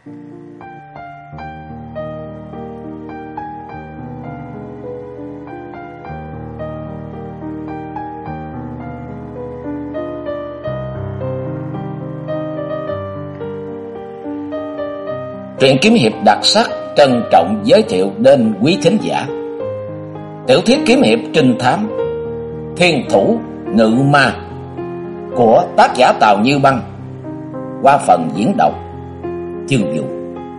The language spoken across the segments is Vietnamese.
Truyện kiếm hiệp đặc sắc trân trọng giới thiệu đến quý thính giả tiểu thuyết kiếm hiệp trinh thám Thiên Thủ Ngự Ma của tác giả Tào Như Băng qua phần diễn đọc Chương Vũ.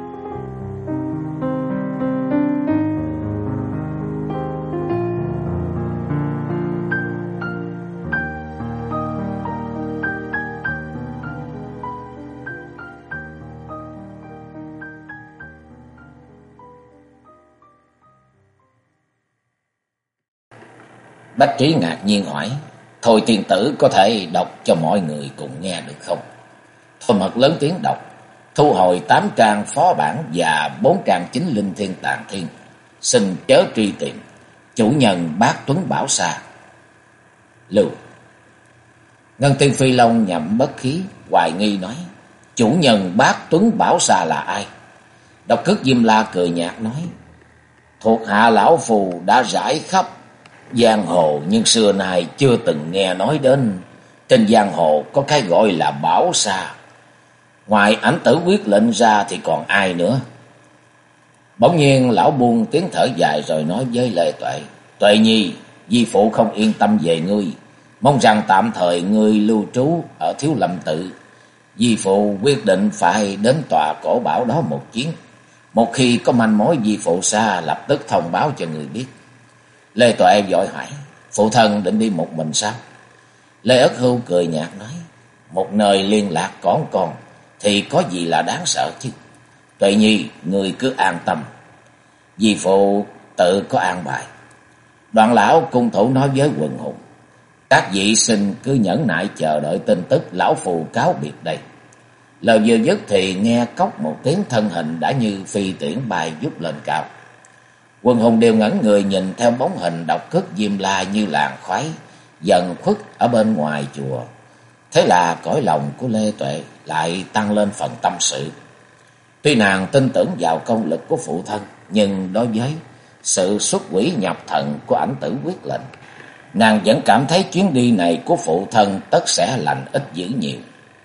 Bách Trí ngạc nhiên hỏi: "Thôi tiên tử có thể đọc cho mọi người cùng nghe được không?" Thôi Mật lớn tiếng đọc: "Thu hồi 8 trang phó bản và 4 trang chính linh thiên tàng thiên. Xin chớ truy tìm. Chủ nhân Bác Tuấn Bảo Sa." Lưu Ngân Tiên Phi Long nhậm bất khí, hoài nghi nói: "Chủ nhân Bác Tuấn Bảo Sa là ai?" Độc Cước Diêm La cười nhạt nói: "Thuộc hạ lão phù đã rải khắp giang hồ, nhưng xưa nay chưa từng nghe nói đến. Trên giang hồ có cái gọi là Bảo Sa, ngoài Ảnh Tử Quyết lệnh ra thì còn ai nữa?" Bỗng nhiên lão buông tiếng thở dài rồi nói với Lê Tuệ: "Tuệ nhi, di phụ không yên tâm về ngươi, mong rằng tạm thời ngươi lưu trú ở Thiếu Lâm Tự. Di phụ quyết định phải đến tòa cổ bảo đó một chuyến. Một khi có manh mối di phụ xa, lập tức thông báo cho người biết." Lê Tuệ vội hỏi: "Phụ thân định đi một mình sao?" Lê Ất Hưu cười nhạt nói: "Một nơi liên lạc còn thì có gì là đáng sợ chứ. Tuệ nhi, người cứ an tâm, di phụ tự có an bài." Đoạn lão cung thủ nói với quần hùng: "Các vị xin cứ nhẫn nại chờ đợi tin tức, lão phù cáo biệt đây." Lời vừa dứt thì nghe cốc một tiếng, thân hình đã như phi tiễn bay vút lên cao. Quần hùng đều ngẩn người nhìn theo bóng hình Độc Cước Diêm La như làn khói dần khuất ở bên ngoài chùa. Thế là cõi lòng của Lê Tuệ lại tăng lên phần tâm sự. Tuy nàng tin tưởng vào công lực của phụ thân, nhưng đối với sự xuất quỷ nhập thần của Ảnh Tử Quyết lệnh, nàng vẫn cảm thấy chuyến đi này của phụ thân tất sẽ lành ít dữ nhiều.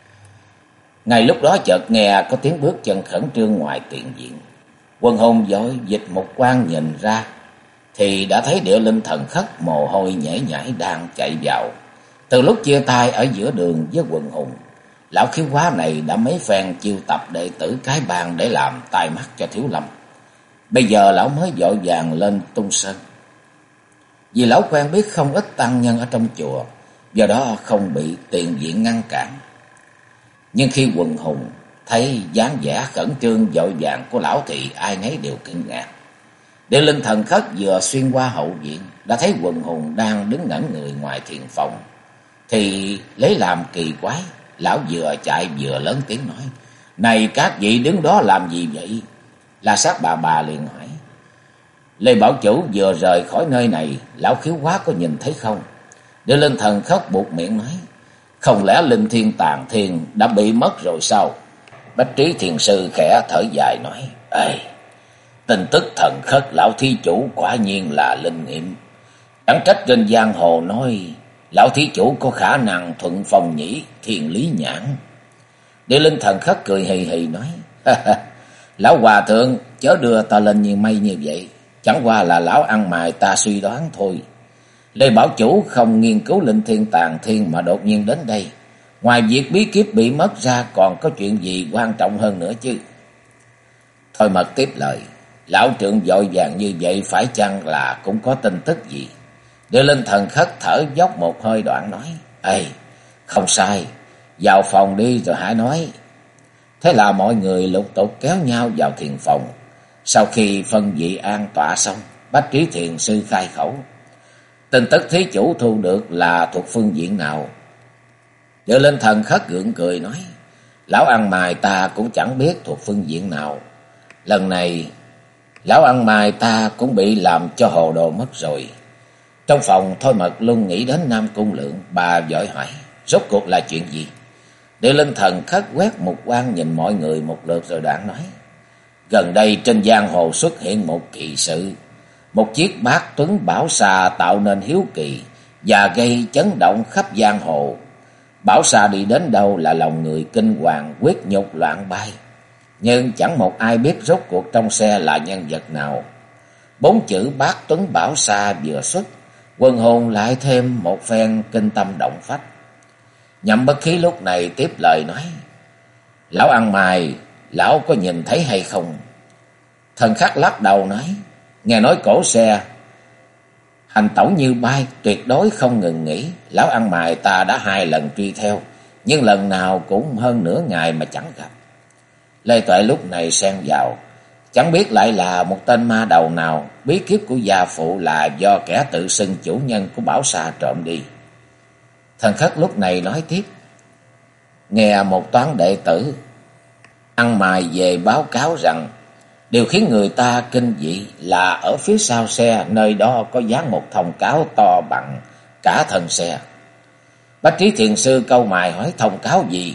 Ngay lúc đó chợt nghe có tiếng bước chân khẩn trương ngoài tiền viện. Quần hùng vội dịch một quan nhìn ra thì đã thấy Địa Linh Thần Khất mồ hôi nhễ nhại đang chạy vào. Từ lúc chia tay ở giữa đường với quần hùng, lão khiếu hóa này đã mấy phen chiêu tập đệ tử cái bang để làm tai mắt cho Thiếu Lâm. Bây giờ lão mới vội vàng lên Tung Sơn, vì lão quen biết không ít tăng nhân ở trong chùa, do đó không bị tiền viện ngăn cản. Nhưng khi quần hùng thấy dáng vẻ khẩn trương vội vàng của lão thì ai nấy đều kinh ngạc. Địa Linh Thần Khất vừa xuyên qua hậu viện đã thấy quần hùng đang đứng ngẩn người ngoài thiền phòng, thì lấy làm kỳ quái, lão vừa chạy vừa lớn tiếng nói: "Này các vị đứng đó làm gì vậy?" La Sát bà liền hỏi: "Lê Bảo Chủ vừa rời khỏi nơi này, lão khiếu hóa có nhìn thấy không?" Địa Linh Thần Khất buột miệng nói: "Không lẽ linh thiên tàng thiên đã bị mất rồi sao?" Bách Trí Thiền Sư khẽ thở dài nói: "Ê, tin tức Thần Khất lão thí chủ quả nhiên là linh nghiệm. Chẳng trách trên giang hồ nói lão thí chủ có khả năng thuận phong nhĩ, thiên lý nhãn." Địa Linh Thần Khất cười hì hì nói: "Lão hòa thượng chớ đưa ta lên như mây như vậy, chẳng qua là lão ăn mày ta suy đoán thôi. Lê Bảo Chủ không nghiên cứu linh thiên tàng thiên mà đột nhiên đến đây, ngoài việc bí kíp bị mất ra còn có chuyện gì quan trọng hơn nữa chứ?" Thôi Mật tiếp lời: "Lão trượng vội vàng như vậy phải chăng là cũng có tin tức gì?" Địa Linh Thần Khất thở dốc một hơi đoạn nói: "Ê, không sai, vào phòng đi rồi hãy nói." Thế là mọi người lục tục kéo nhau vào thiền phòng. Sau khi phân vị an tọa xong, Bách Trí Thiền Sư khai khẩu: "Tin tức thí chủ thu được là thuộc phương diện nào?" Địa Linh Thần Khất gượng cười nói: "Lão ăn mày ta cũng chẳng biết thuộc phương diện nào. Lần này lão ăn mày ta cũng bị làm cho hồ đồ mất rồi." Trong phòng Thôi Mật luôn nghĩ đến Nam Cung Lượng, bà vội hỏi: "Rốt cuộc là chuyện gì?" Địa Linh Thần khất quét mục quang nhìn mọi người một lượt rồi đoạn nói: gần đây trên giang hồ xuất hiện một kỳ sự, một chiếc bát tuấn bảo xà tạo nên hiếu kỳ và gây chấn động khắp giang hồ. Bảo xà đi đến đâu là lòng người kinh hoàng, quyết nhục loạn bay. Nhưng chẳng một ai biết rốt cuộc trong xe là nhân vật nào. 4 chữ bát tuấn bảo xà vừa xuất, quần hồn lại thêm một phen kinh tâm động phách. Nhậm Bất Khí lúc này tiếp lời nói: lão ăn mày, lão có nhìn thấy hay không? Thần Khắc lắc đầu nói: nghe nói cổ xe hành tẩu như bay, tuyệt đối không ngừng nghỉ. Lão ăn mày ta đã 2 lần truy theo, nhưng lần nào cũng hơn nửa ngày mà chẳng gặp. Lê Tuệ lúc này xen vào: chẳng biết lại là một tên ma đầu nào, bí kíp của gia phụ là do kẻ tự xưng chủ nhân của bảo xà trộm đi. Thần Khất lúc này nói tiếp: nghe một toán đệ tử ăn mày về báo cáo rằng điều khiến người ta kinh dị là ở phía sau xe, nơi đó có dán một thông cáo to bằng cả thân xe. Bách Trí Thiền Sư câu mày hỏi: thông cáo gì?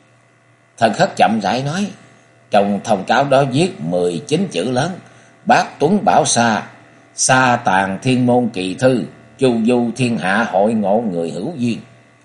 Thần Khất chậm rãi nói: trong thông cáo đó viết 19 chữ lớn: Bát Tuấn Bảo Sa, sa tàn thiên môn kỳ thư, chu du thiên hạ hội ngộ người hữu duyên.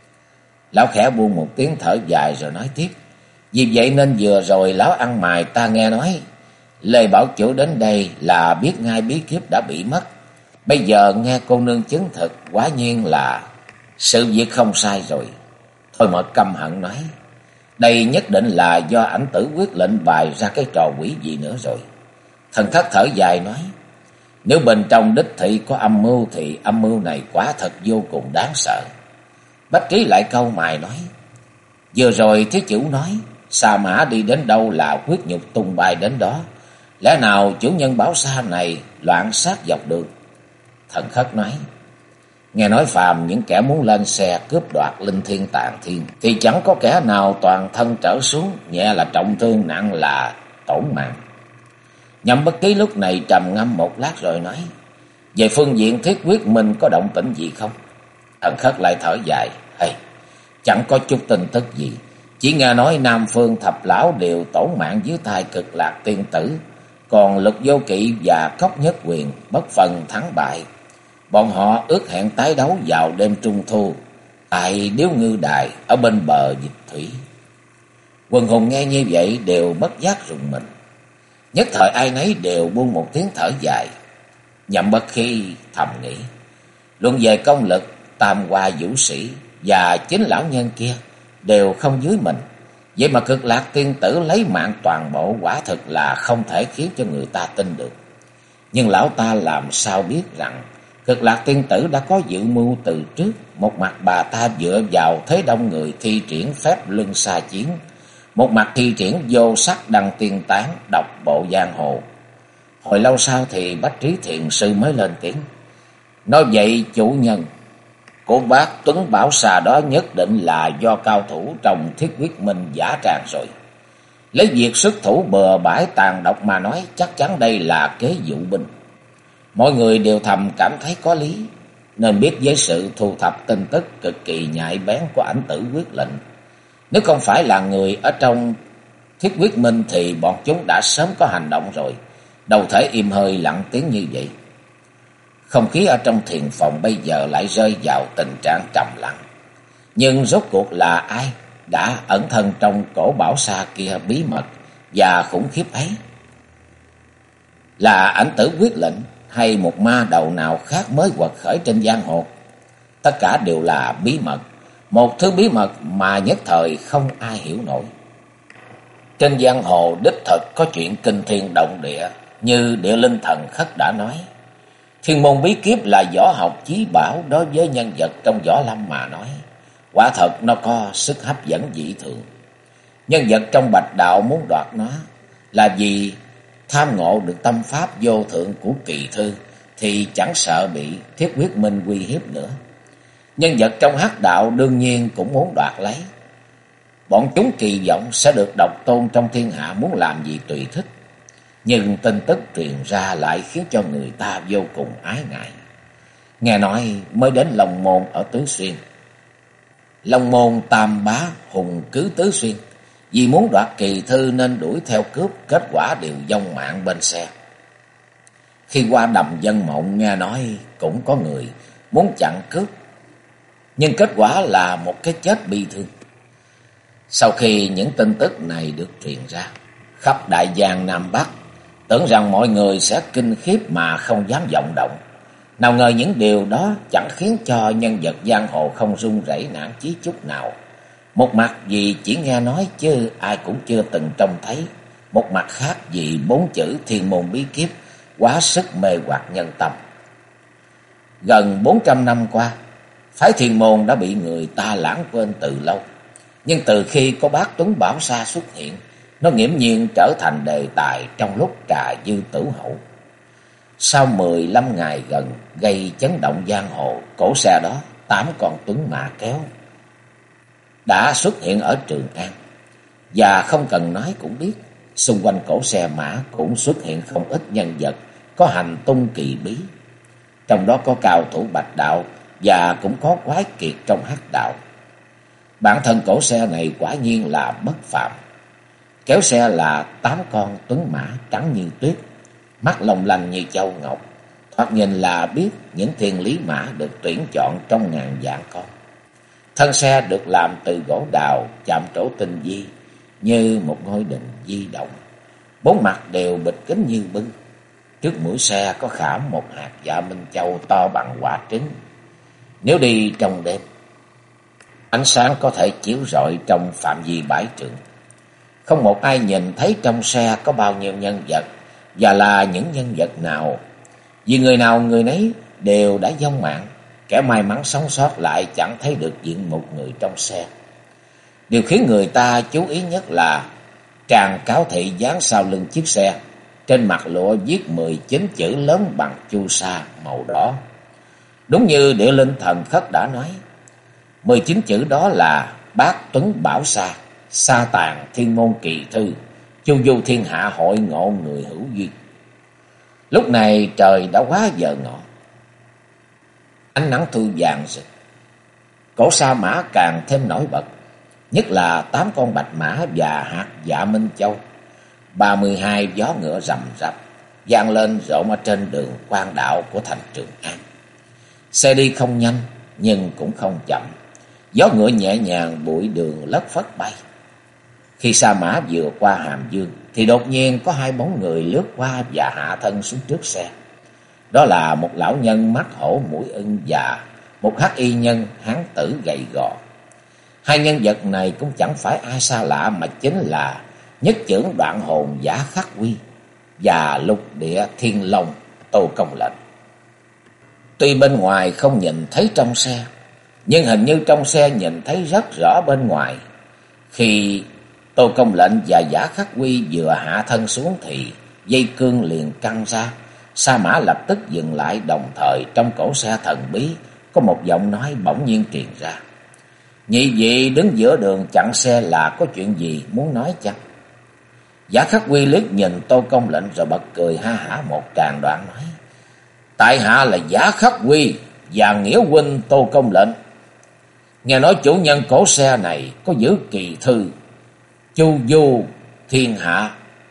Lão khẽ buông một tiếng thở dài rồi nói tiếp: vì vậy nên vừa rồi lão ăn mày ta nghe nói Lê Bảo Chủ đến đây là biết ngay bí kíp đã bị mất. Bây giờ nghe cô nương chứng thực, quả nhiên là sự việc không sai rồi. Thôi Mật căm hận nói: đây nhất định là do ảnh tử quyết lệnh bày ra cái trò quỷ gì nữa rồi. Thần Thất thở dài nói: nếu bên trong đích thị có âm mưu thì âm mưu này quả thật vô cùng đáng sợ. Bách Trí lại câu mày nói: vừa rồi thí chủ nói sa mã đi đến đâu là quyết nhục tung bay đến đó, lẽ nào chủ nhân bảo sa này loạn sát dọc đường? Thần Khất nói: nghe nói phàm những kẻ muốn lên xe cướp đoạt linh thiên tàn thiên thì chẳng có kẻ nào toàn thân trở xuống, nhẹ là trọng thương, nặng là tổn mạng. Nhậm Bất Ký lúc này trầm ngâm một lát rồi nói: về phương diện Thiết Quyết Minh có động tĩnh gì không? Thần Khất lại thở dài: chẳng có chút tin tức gì, chỉ nghe nói Nam Phương thập lão đều tổn mạng dưới tay Cực Lạc tiên tử, còn Lục Vô Kỵ và Cốc Nhất Quyền bất phần thắng bại. Bọn họ ước hẹn tái đấu vào đêm trung thu tại Điếu Ngư Đài ở bên bờ dịch thủy. Quần hùng nghe như vậy đều bất giác rùng mình, nhất thời ai nấy đều buông một tiếng thở dài. Nhậm Bất Khi thầm nghĩ: luận về công lực, Tam Hoa vũ sĩ và chính lão nhân kia đều không dưới mình, vậy mà Cực Lạc tiên tử lấy mạng toàn bộ, quả thực là không thể khiến cho người ta tin được. Nhưng lão ta làm sao biết rằng Cực Lạc tiên tử đã có dự mưu từ trước. Một mặt bà ta dựa vào thế đông người thi triển phép luân xa chiến, một mặt thi triển vô sắc đăng tiên tán, độc bộ giang hồ. Hồi lâu sau thì Bách Trí Thiền Sư mới lên tiếng: nói vậy chủ nhân của bác Tuấn Bảo Xà đó nhất định là do cao thủ trong Thiết Quyết Minh giả tràng rồi. Lấy việc xuất thủ bừa bãi tàn độc mà nói, chắc chắn đây là kế dụ binh. Mọi người đều thầm cảm thấy có lý, nên biết với sự thu thập tin tức cực kỳ nhạy bén của ảnh tử quyết lệnh, nếu không phải là người ở trong Thiết Quyết Minh thì bọn chúng đã sớm có hành động rồi, đâu thể im hơi lặng tiếng như vậy. Không khí ở trong thiền phòng bây giờ lại rơi vào tình trạng trầm lặng. Nhưng rốt cuộc là ai đã ẩn thân trong cổ bảo sa kia bí mật và khủng khiếp ấy? Là ảnh tử quyết lệnh hay một ma đầu nào khác mới quật khởi trên giang hồ? Tất cả đều là bí mật, một thứ bí mật mà nhất thời không ai hiểu nổi. Trên giang hồ đích thực có chuyện kinh thiên động địa, như Địa Linh Thần Khất đã nói. Thiên môn bí kíp là võ học chí bảo, đối với nhân vật trong võ lâm mà nói, quả thật nó có sức hấp dẫn dị thường. Nhân vật trong Bạch Đạo muốn đoạt nó là vì tham ngộ được tâm pháp vô thượng của Kỳ Thư, thì chẳng sợ bị Thiết Quyết Minh uy hiếp nữa. Nhân vật trong Hắc Đạo đương nhiên cũng muốn đoạt lấy. Bọn chúng kỳ vọng sẽ được độc tôn trong thiên hạ, muốn làm gì tùy thích. Nhưng tin tức truyền ra lại khiến cho người ta vô cùng ái ngại. Nghe nói mới đến Long Môn ở Tứ Xuyên, Long môn tam bá hùng cứ tứ xuyên, vì muốn đoạt kỳ thư nên đuổi theo cướp, kết quả đều vong mạng bên xe. Khi qua đầm Dân Mộng nghe nói cũng có người muốn chặn cướp, nhưng kết quả là một cái chết bi thương. Sau khi những tin tức này được truyền ra, khắp đại giang Nam Bắc tưởng rằng mọi người sẽ kinh khiếp mà không dám vọng động. Nào ngờ những điều đó chẳng khiến cho nhân vật giang hồ không run rẩy nản chí chút nào. Một mặt vì chỉ nghe nói chứ ai cũng chưa từng trông thấy, một mặt khác vì 4 chữ Thiên Môn Bí Kiếp quá sức mê hoặc nhân tâm. Gần 400 năm qua, phái Thiên Môn đã bị người ta lãng quên từ lâu. Nhưng từ khi có bác Tuấn Bảo Sa xuất hiện, nó nghiễm nhiên trở thành đề tài trong lúc trà dư tử hậu. Sau 15 ngày gần gây chấn động giang hồ, cỗ xe đó 8 con tuấn mã kéo đã xuất hiện ở Trường An. Và không cần nói cũng biết, xung quanh cỗ xe mã cũng xuất hiện không ít nhân vật có hành tung kỳ bí. Trong đó có cao thủ bạch đạo và cũng có quái kiệt trong hắc đạo. Bản thân cỗ xe này quả nhiên là bất phàm. Kéo xe là 8 con tuấn mã trắng như tuyết, mắt long lanh như châu ngọc. Thoạt nhìn là biết những thiên lý mã được tuyển chọn trong ngàn vạn con. Thân xe được làm từ gỗ đào chạm trổ tinh vi như một ngôi đình di động. 4 mặt đều bịt kín như bưng. Trước mũi xe có khảm một hạt dạ minh châu to bằng quả trứng. Nếu đi trong đêm, ánh sáng có thể chiếu rọi trong phạm vi bãi trường. Không một ai nhìn thấy trong xe có bao nhiêu nhân vật và là những nhân vật nào, vì người nào người nấy đều đã vong mạng. Kẻ may mắn sống sót lại chẳng thấy được diện một người trong xe. Điều khiến người ta chú ý nhất là tràng cáo thị dán sau lưng chiếc xe. Trên mặt lụa viết 19 chữ lớn bằng chu sa màu đỏ. Đúng như Địa Linh Thần Khất đã nói, 19 chữ đó là Bát Tuấn Bảo Sa, Sa Tàn Thiên Môn Kỳ Thư, chu du thiên hạ hội ngộ người hữu duyên. Lúc này trời đã quá giờ ngọ, ánh nắng thu vàng rực, cỗ sa mã càng thêm nổi bật, nhất là 8 con bạch mã và hạt dạ minh châu. 32 gió ngựa rầm rập vang lên rộn ở trên đường quan đạo của thành Trường An. Xe đi không nhanh nhưng cũng không chậm, gió ngựa nhẹ nhàng bụi đường lất phất bay. Khi sa mã vừa qua Hàm Dương thì đột nhiên có 2 bóng người lướt qua và hạ thân xuống trước xe. Đó là một lão nhân mắt hổ mũi ưng và một hắc y nhân hán tử gầy gò. 2 nhân vật này cũng chẳng phải ai xa lạ mà chính là Nhất Chưởng Đoạn Hồn Giả Khắc Quy và Lục Địa Thiên Long Tô Công Lệnh. Tuy bên ngoài không nhìn thấy trong xe, nhưng hình như trong xe nhìn thấy rất rõ bên ngoài. Khi Tô Công Lệnh và Giả Khắc Quy vừa hạ thân xuống thì dây cương liền căng ra. Sa mã lập tức dừng lại, đồng thời trong cổ xe thần bí có một giọng nói bỗng nhiên truyền ra. Nhị vị đứng giữa đường chặn xe là có chuyện gì muốn nói chăng? Giả Khắc Quy liếc nhìn Tô Công Lệnh rồi bật cười ha hả một tràng đoạn nói: Tại hạ là Giả Khắc Quy và nghĩa huynh Tô Công Lệnh. Nghe nói chủ nhân cổ xe này có giữ kỳ thư chu du thiên hạ.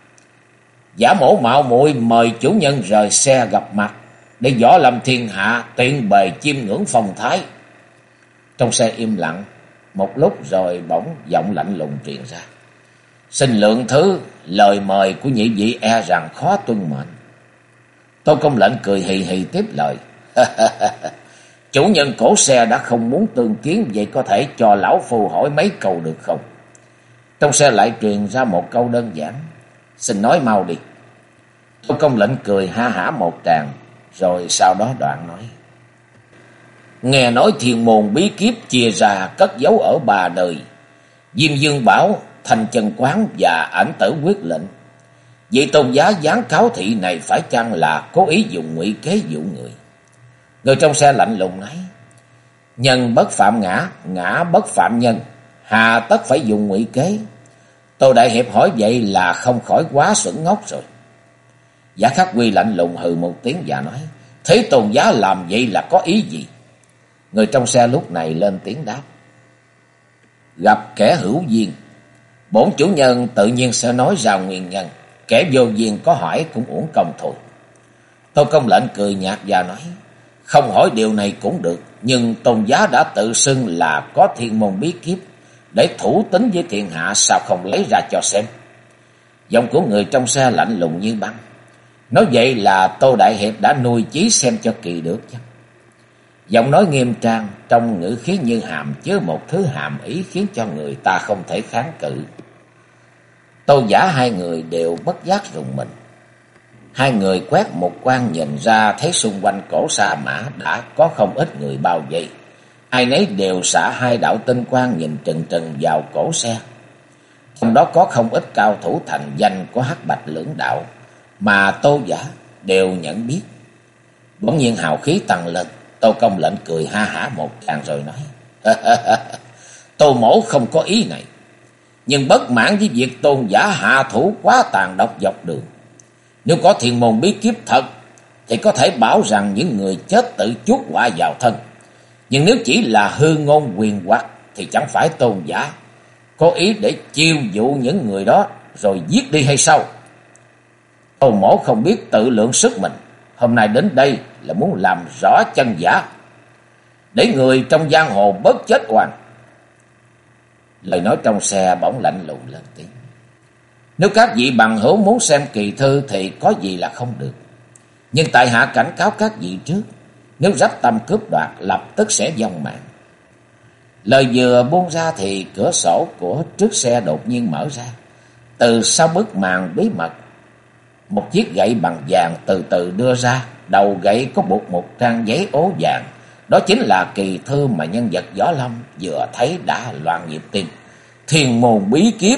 Giả mổ mạo muội mời chủ nhân rời xe gặp mặt để võ lâm thiên hạ tiện bề chiêm ngưỡng phong thái. Trong xe im lặng một lúc rồi bỗng giọng lạnh lùng truyền ra: Xin lượng thứ, lời mời của nhị vị e rằng khó tuân mệnh. Tô Công Lệnh cười hì hì tiếp lời: Chủ nhân cổ xe đã không muốn tương kiến, vậy có thể cho lão phu hỏi mấy câu được không? Trong xe lại truyền ra một câu đơn giản: Xin nói mau đi. Tô Công Lệnh cười ha hả một tràng, rồi sau đó đoạn nói: Nghe nói Thiên Môn Bí Kiếp chia ra cất giấu ở 3 nơi: Diêm Dương Bảo, Thành Chân Quán và Ảnh Tử Quyết Lệnh. Vị tôn giá gián cáo thị này phải chăng là cố ý dùng ngụy kế dụ người? Người trong xe lạnh lùng nói: Nhân bất phạm ngã, ngã bất phạm nhân, hà tất phải dùng ngụy kế? Tô đại hiệp hỏi vậy là không khỏi quá xuẩn ngốc rồi. Giả Khắc Quy lạnh lùng hừ một tiếng và nói: Thế tôn giá làm vậy là có ý gì? Người trong xe lúc này lên tiếng đáp: gặp kẻ hữu duyên. Bổn chủ nhân tự nhiên sẽ nói ra nguyên nhân, kẻ vô duyên có hỏi cũng uổng công thôi. Tô Công Lệnh cười nhạt và nói, không hỏi điều này cũng được, nhưng tôn giá đã tự xưng là có thiên môn bí kíp để thủ tín với thiên hạ, sao không lấy ra cho xem? Giọng của người trong xe lạnh lùng như băng. Nói vậy là Tô Đại Hiệp đã nuôi chí xem cho kỳ được chứ? Giọng nói nghiêm trang, trong ngữ khí như hàm chứa một thứ hàm ý khiến cho người ta không thể kháng cự. Tô Giả hai người đều bất giác rùng mình. Hai người quét một quan nhìn ra thấy xung quanh cổ Sa Mã đã có không ít người bao vây. Ai nấy đều xả hai đạo tinh quang nhìn trừng trừng vào cổ xe. Trong đó có không ít cao thủ thành danh của Hắc Bạch lưỡng đạo mà Tô Giả đều nhận biết. Bỗng nhiên hào khí tăng lên, Tô Công Lệnh cười ha hả một tràng rồi nói, Tô mỗ không có ý này, nhưng bất mãn với việc tôn giả hạ thủ quá tàn độc dọc đường. Nếu có thiên môn bí kíp thật thì có thể bảo rằng những người chết tự chuốc họa vào thân. Nhưng nếu chỉ là hư ngôn quyền hoặc thì chẳng phải tôn giả có ý để chiêu dụ những người đó rồi giết đi hay sao? Tô mỗ không biết tự lượng sức mình, hôm nay đến đây là muốn làm rõ chân giả, để người trong giang hồ bớt chết oan. Lời nói trong xe bỗng lạnh lùng lên tiếng. Nếu các vị bằng hữu muốn xem kỳ thư thì có gì là không được. Nhưng tại hạ cảnh cáo các vị trước, nếu rắp tâm cướp đoạt lập tức sẽ vong mạng. Lời vừa buông ra thì cửa sổ của trước xe đột nhiên mở ra. Từ sau bức màn bí mật, một chiếc gậy bằng vàng từ từ đưa ra. Đầu gậy có buộc một trang giấy ố vàng. Đó chính là kỳ thư mà nhân vật Võ Lâm vừa thấy đã loạn nhịp tim. Thiên môn bí kíp.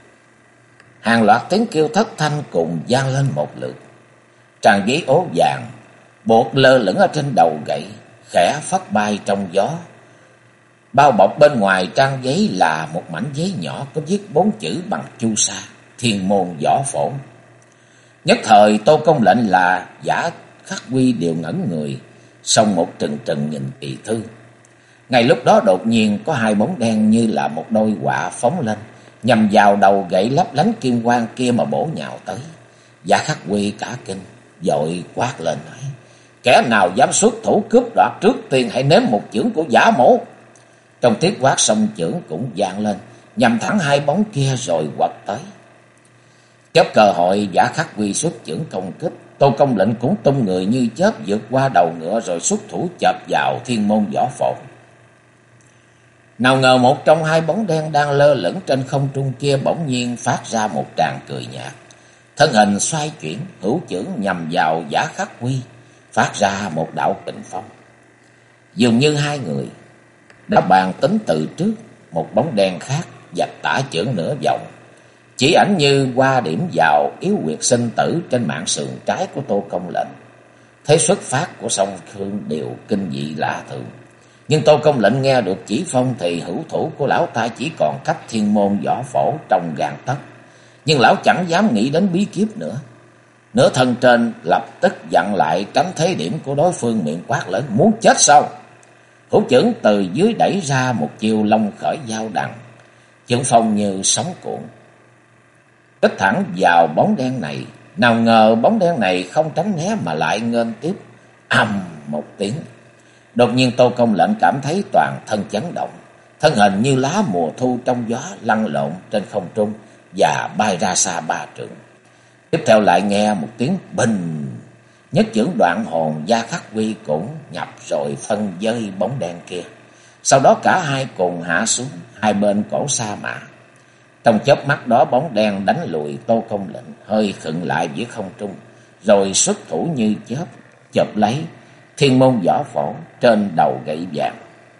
Hàng loạt tiếng kêu thất thanh cùng vang lên một lượt. Trang giấy ố vàng buộc lơ lửng ở trên đầu gậy, khẽ phất bay trong gió. Bao bọc bên ngoài trang giấy là một mảnh giấy nhỏ có viết 4 chữ bằng chu sa: Thiên môn võ phổ. Nhất thời Tô Công Lệnh là Giả Khắc Quy đều ngẩn người, song một trừng trừng nhìn kỳ thư. Ngay lúc đó đột nhiên có hai bóng đen như là một đôi quạ phóng lên, nhằm vào đầu gậy lấp lánh kim quang kia mà bổ nhào tới. Giả Khắc Quy cả kinh, vội quát lên nói, kẻ nào dám xuất thủ cướp đoạt trước tiên hãy nếm một chưởng của giả mổ. Trong tiếng quát song chưởng cũng vang lên, nhằm thẳng hai bóng kia rồi quật tới. Chớp cơ hội, Giả Khắc Quy xuất chưởng công kích. Tô Công Lệnh cũng tung người như chớp vượt qua đầu ngựa rồi xuất thủ chộp vào thiên môn võ phổ. Nào ngờ một trong hai bóng đen đang lơ lửng trên không trung kia bỗng nhiên phát ra một tràng cười nhạt. Thân hình xoay chuyển, hữu chưởng nhằm vào Giả Khắc Quy, phát ra một đạo kình phong. Dường như hai người đã bàn tính từ trước, một bóng đen khác vạch tả chưởng nửa vòng, chỉ ảnh như qua điểm vào yếu huyệt sinh tử trên mạn sườn trái của Tô Công Lệnh. Thế xuất phát của song phương đều kinh dị lạ thường. Nhưng Tô Công Lệnh nghe được chỉ phong thì hữu thủ của lão ta chỉ còn cách thiên môn võ phổ trong gang tấc. Nhưng lão chẳng dám nghĩ đến bí kíp nữa. Nửa thân trên lập tức dặn lại tránh thế điểm của đối phương, miệng quát lớn, muốn chết sao? Hữu chưởng từ dưới đẩy ra một chiêu long khởi giao đằng, chưởng phong như sóng cuộn, kích thẳng vào bóng đen này. Nào ngờ bóng đen này không tránh né mà lại nghênh tiếp. Ầm một tiếng. Đột nhiên Tô Công Lệnh cảm thấy toàn thân chấn động, thân hình như lá mùa thu trong gió lăn lộn trên không trung và bay ra xa 3 trượng. Tiếp theo lại nghe một tiếng bình, nhất chưởng đoạn hồn, Gia Khắc Quy cũng nhập rồi phân vơi bóng đen kia. Sau đó cả hai cùng hạ xuống hai bên cổ Sa Mã. Trong chớp mắt đó bóng đen đánh lùi Tô Công Lệnh hơi khựng lại giữa không trung, rồi xuất thủ như chớp chộp lấy thiên môn võ phổ trên đầu gậy vàng.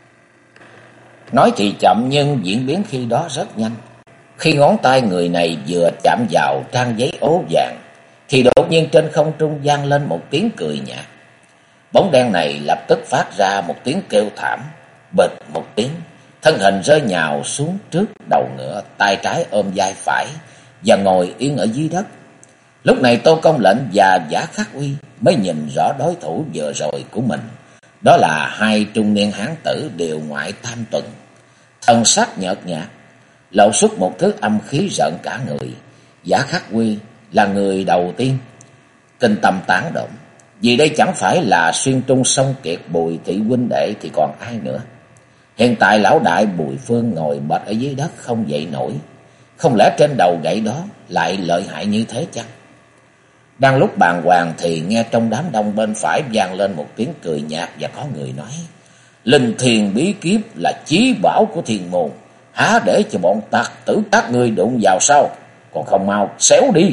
Nói thì chậm nhưng diễn biến khi đó rất nhanh. Khi ngón tay người này vừa chạm vào trang giấy ố vàng thì đột nhiên trên không trung vang lên một tiếng cười nhạt. Bóng đen này lập tức phát ra một tiếng kêu thảm, bịch một tiếng, thân hình rơi nhào xuống trước đầu ngựa, tay trái ôm vai phải và ngồi yên ở dưới đất. Lúc này Tô Công Lệnh và Giả Khắc Uy mới nhìn rõ đối thủ vừa rồi của mình. Đó là hai trung niên hán tử đều ngoại tam tuần, Thần sắc nhợt nhạt, lộ xuất một thứ âm khí rợn cả người. Giả Khắc Quy là người đầu tiên kinh tâm tán động, vì đây chẳng phải là Xuyên Trung song kiệt Bùi thị huynh đệ thì còn ai nữa. Hiện tại lão đại Bùi Phương ngồi bệt ở dưới đất không dậy nổi, không lẽ trên đầu gậy đó lại lợi hại như thế chăng? Đang lúc bàng hoàng thì nghe trong đám đông bên phải vang lên một tiếng cười nhạt và có người nói: Linh thiền bí kiếp là chí bảo của thiên môn, há để cho bọn tặc tử các ngươi đụng vào sao? Còn không mau xéo đi.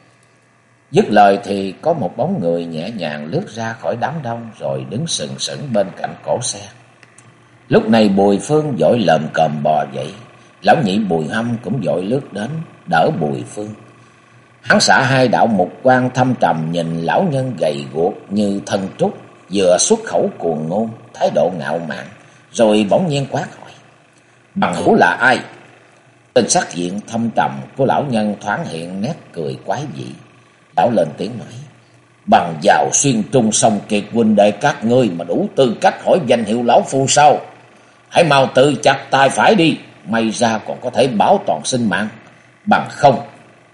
Dứt lời thì có một bóng người nhẹ nhàng lướt ra khỏi đám đông rồi đứng sừng sững bên cạnh cổ xe. Lúc này Bùi Phương vội lồm cồm bò dậy, lão nhị Bùi Hâm cũng vội lướt đến đỡ Bùi Phương. Hắn xạ hai đạo mục quang thâm trầm nhìn lão nhân gầy guộc như thân trúc, vừa xuất khẩu cuồng ngôn, thái độ ngạo mạn, rồi bỗng nhiên quát hỏi: Bằng hữu là ai? Tên sắc diện thâm trầm của lão nhân thoáng hiện nét cười quái dị. Lão lên tiếng nói: Bằng vào Xuyên Trung song kiệt huynh đệ các ngươi mà đủ tư cách hỏi danh hiệu lão phu sao? Hãy mau tự chặt tay phải đi, may ra còn có thể bảo toàn sinh mạng. Bằng không,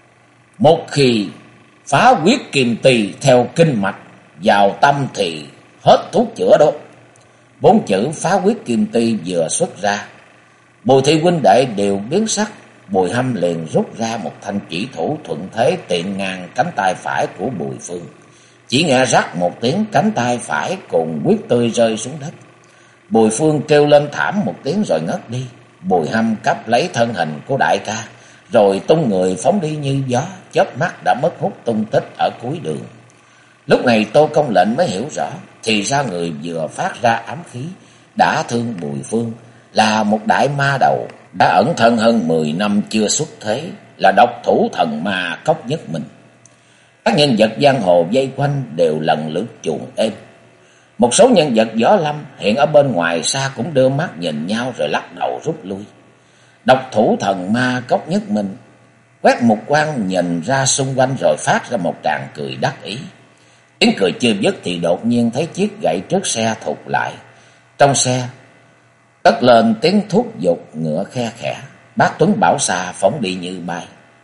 một khi phá huyết kiềm tỳ theo kinh mạch vào tâm thì hết thuốc chữa đó. Bốn chữ phá huyết kiềm tỳ vừa xuất ra, Bùi thị huynh đệ đều biến sắc. Bùi Hâm liền rút ra một thanh chỉ thủ thuận thế tiện ngang cánh tay phải của Bùi Phương. Chỉ nghe rắc một tiếng, cánh tay phải cùng huyết tươi rơi xuống đất. Bùi Phương kêu lên thảm một tiếng rồi ngất đi. Bùi Hâm cắp lấy thân hình của đại ca, rồi tung người phóng đi như gió, chớp mắt đã mất hút tung tích ở cuối đường. Lúc này Tô Công Lệnh mới hiểu rõ, thì ra người vừa phát ra ám khí đã thương Bùi Phương là một đại ma đầu đã ẩn thân hơn 10 năm chưa xuất thế, là độc thủ thần ma Cốc Nhất Minh. Các nhân vật giang hồ vây quanh đều lần lượt chuồn êm. Một số nhân vật võ lâm hiện ở bên ngoài xa cũng đưa mắt nhìn nhau rồi lắc đầu rút lui. Độc thủ thần ma Cốc Nhất Minh quét một quan nhìn ra xung quanh rồi phát ra một tràng cười đắc ý. Tiếng cười chưa dứt thì đột nhiên thấy chiếc gậy trước xe thụt lại. Trong xe cất lên tiếng thúc giục ngựa khe khẽ. Bác Tuấn Bảo Xà phóng đi như bay.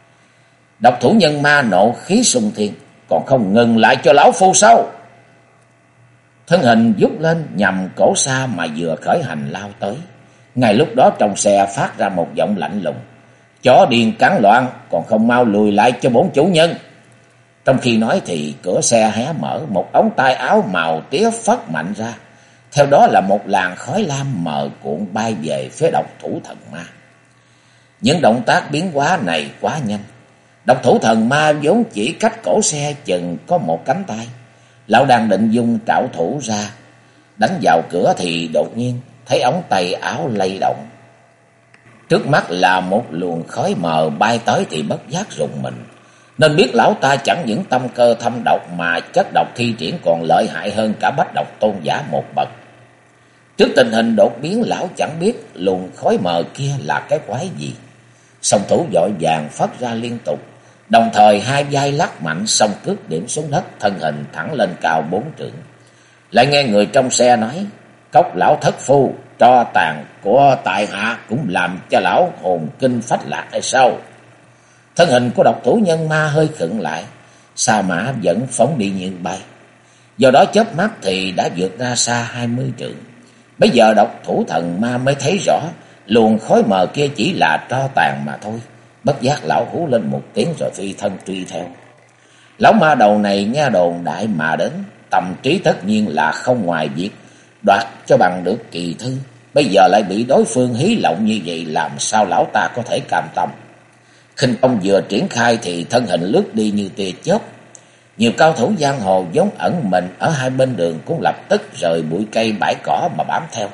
Độc thủ nhân ma nộ khí xung thiên: Còn không ngừng lại cho lão phu sao? Thân hình vút lên nhằm cổ xa mà vừa khởi hành lao tới. Ngay lúc đó trong xe phát ra một giọng lạnh lùng: Chó điên cắn loạn, còn không mau lùi lại cho bổn chủ nhân. Trong khi nói thì cửa xe hé mở, một ống tay áo màu tía phất mạnh ra. Theo đó là một làn khói lam mờ cuộn bay về phía độc thủ thần ma. Những động tác biến hóa này quá nhanh. Độc thủ thần ma vốn chỉ cách cổ xe chừng có một cánh tay. Lão đang định dung trảo thủ ra đánh vào cửa thì đột nhiên thấy ống tay áo lay động. Trước mắt là một luồng khói mờ bay tới thì bất giác rùng mình. Nên biết lão ta chẳng những tâm cơ thâm độc mà chất độc thi triển còn lợi hại hơn cả bách độc tôn giả một bậc. Trước tình hình đột biến, lão chẳng biết luồng khói mờ kia là cái quái gì. Song thủ vội vàng phất ra liên tục, đồng thời hai vai lắc mạnh, song cước điểm xuống đất, thân hình thẳng lên cao 4 trượng. Lại nghe người trong xe nói: Cốc lão thất phu, tro tàn của tại hạ cũng làm cho lão hồn kinh phách lạc hay sao? Thân hình của độc thủ nhân ma hơi khựng lại, sa mã vẫn phóng đi như bay. Do đó chớp mắt thì đã vượt ra xa 20 trượng. Bây giờ độc thủ thần ma mới thấy rõ luồng khói mờ kia chỉ là tro tàn mà thôi. Bất giác lão hú lên một tiếng rồi phi thân truy theo. Lão ma đầu này nghe đồn đại mà đến, tâm trí tất nhiên là không ngoài việc đoạt cho bằng được kỳ thư. Bây giờ lại bị đối phương hí lộng như vậy, làm sao lão ta có thể cam tâm. Khinh công vừa triển khai thì thân hình lướt đi như tia chớp. Nhiều cao thủ giang hồ vốn ẩn mình ở hai bên đường cũng lập tức rời bụi cây bãi cỏ mà bám theo.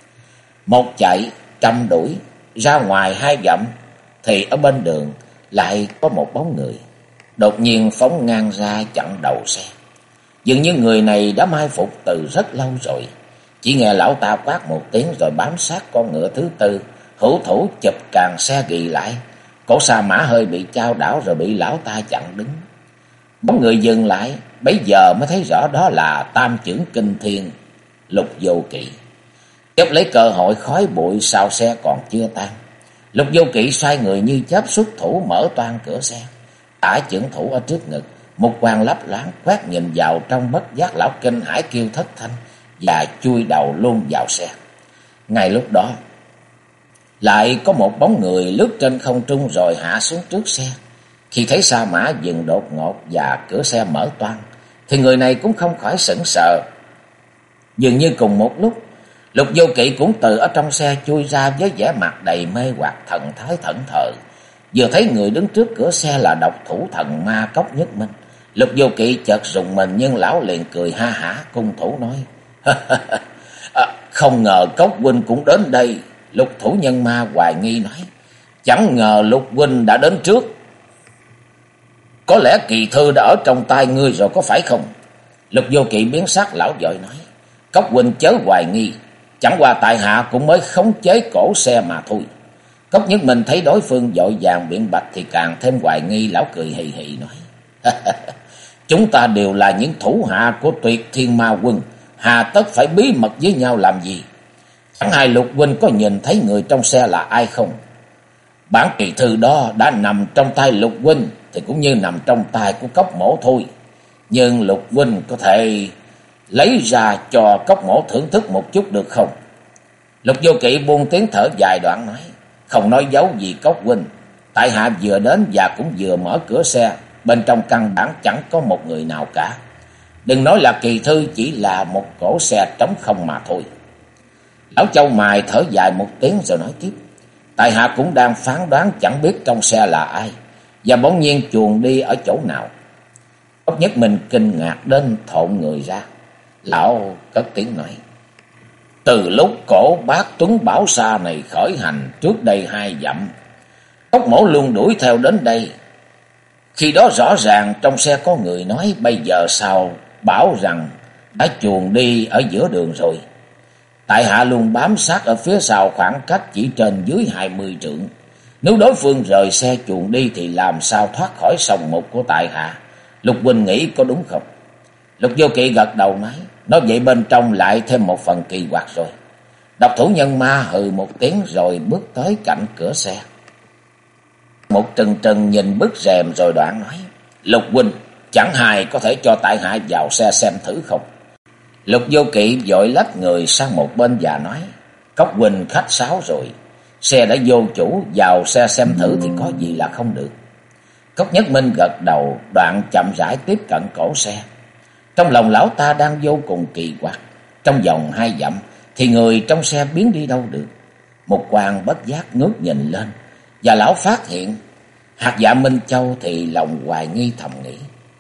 Một chạy, trăm đuổi, ra ngoài 2 dặm thì ở bên đường lại có một bóng người đột nhiên phóng ngang ra chặn đầu xe. Dường như người này đã mai phục từ rất lâu rồi. Chỉ nghe lão ta quát một tiếng rồi bám sát con ngựa thứ tư, hữu thủ chụp càng xe ghi lại. Cổ sa mã hơi bị chao đảo rồi bị lão ta chặn đứng. Bóng người dừng lại, bấy giờ mới thấy rõ đó là tam chưởng kinh thiên Lục Vô Kỵ. Chớp lấy cơ hội khói bụi sau xe còn chưa tan, Lục Vô Kỵ xoay người như chớp xuất thủ mở toang cửa xe. Ả chưởng thủ ở trước ngực, một quang lấp loáng quét nhìn vào trong, bất giác lão kinh hãi kêu thất thanh và chui đầu luôn vào xe. Ngay lúc đó, lại có một bóng người lướt trên không trung rồi hạ xuống trước xe. Khi thấy Sa Mã dừng đột ngột và cửa xe mở toang, thì người này cũng không khỏi sững sờ. Dường như cùng một lúc, Lục Vô Kỵ cũng từ ở trong xe chui ra với vẻ mặt đầy mê hoặc thần thái thẫn thờ. Vừa thấy người đứng trước cửa xe là độc thủ thần ma Cốc Nhất Minh, Lục Vô Kỵ chợt rùng mình, nhưng lão liền cười ha hả cung thủ nói: Không ngờ Cốc huynh cũng đến đây. Lục thủ nhân ma hoài nghi nói: Chẳng ngờ Lục huynh đã đến trước. Có lẽ kỳ thư đã ở trong tay ngươi rồi có phải không? Lục Vô Kỵ biến sắc, lão vội nói: Cốc huynh chớ hoài nghi, chẳng qua tại hạ cũng mới khống chế cổ xe mà thôi. Cốc Nhất Minh thấy đối phương vội vàng biện bạch thì càng thêm hoài nghi, lão cười hì hì nói: Chúng ta đều là những thủ hạ của Tuyệt Thiên Ma Quân, hà tất phải bí mật với nhau làm gì? Chẳng hay Lục huynh có nhìn thấy người trong xe là ai không? Bản kỳ thư đó đã nằm trong tay Lục huynh thì cũng như nằm trong tay của Cốc mỗ thôi. Nhưng Lục huynh có thể lấy ra cho Cốc mỗ thưởng thức một chút được không? Lục Vô Kỵ buông tiếng thở dài đoạn nói: Không nói giấu gì Cốc huynh, tại hạ vừa đến và cũng vừa mở cửa xe, bên trong căn bản chẳng có một người nào cả. Đừng nói là kỳ thư, chỉ là một cỗ xe trống không mà thôi. Lão Châu Mài thở dài một tiếng rồi nói tiếp: Tại hạ cũng đang phán đoán chẳng biết trong xe là ai, và bỗng nhiên chuồn đi ở chỗ nào. Cốc Nhất Minh kinh ngạc đến thộn người ra. Lão cất tiếng nói: Từ lúc cổ Bát Tuấn Bảo Sa này khởi hành trước đây 2 dặm, Cốc mỗ luôn đuổi theo đến đây. Khi đó rõ ràng trong xe có người nói, bây giờ sao bảo rằng đã chuồn đi ở giữa đường rồi. Tại hạ luôn bám sát ở phía sau khoảng cách chỉ trên dưới 20 trượng. Nếu đối phương rời xe chuồn đi thì làm sao thoát khỏi sòng mục của tại hạ? Lục huynh nghĩ có đúng không? Lục Vô Kỵ gật đầu nói vậy bên trong lại thêm một phần kỳ quặc rồi. Độc thủ nhân ma hừ một tiếng rồi bước tới cạnh cửa xe. Một trừng trừng nhìn bức rèm rồi đoạn nói: Lục huynh, chẳng hài có thể cho tại hạ vào xe xem thử không? Lục Vô Kỵ vội lách người sang một bên và nói: Cốc huynh khách sáo rồi, xe đã vô chủ, vào xe xem thử thì có gì là không được. Cốc Nhất Minh gật đầu, đoạn chậm rãi tiếp cận cổ xe. Trong lòng lão ta đang vô cùng kỳ quặc. Trong vòng 2 dặm thì người trong xe biến đi đâu được. Một quan bất giác ngước nhìn lên, và lão phát hiện hạt dạ Minh Châu thì lòng hoài nghi thầm nghĩ: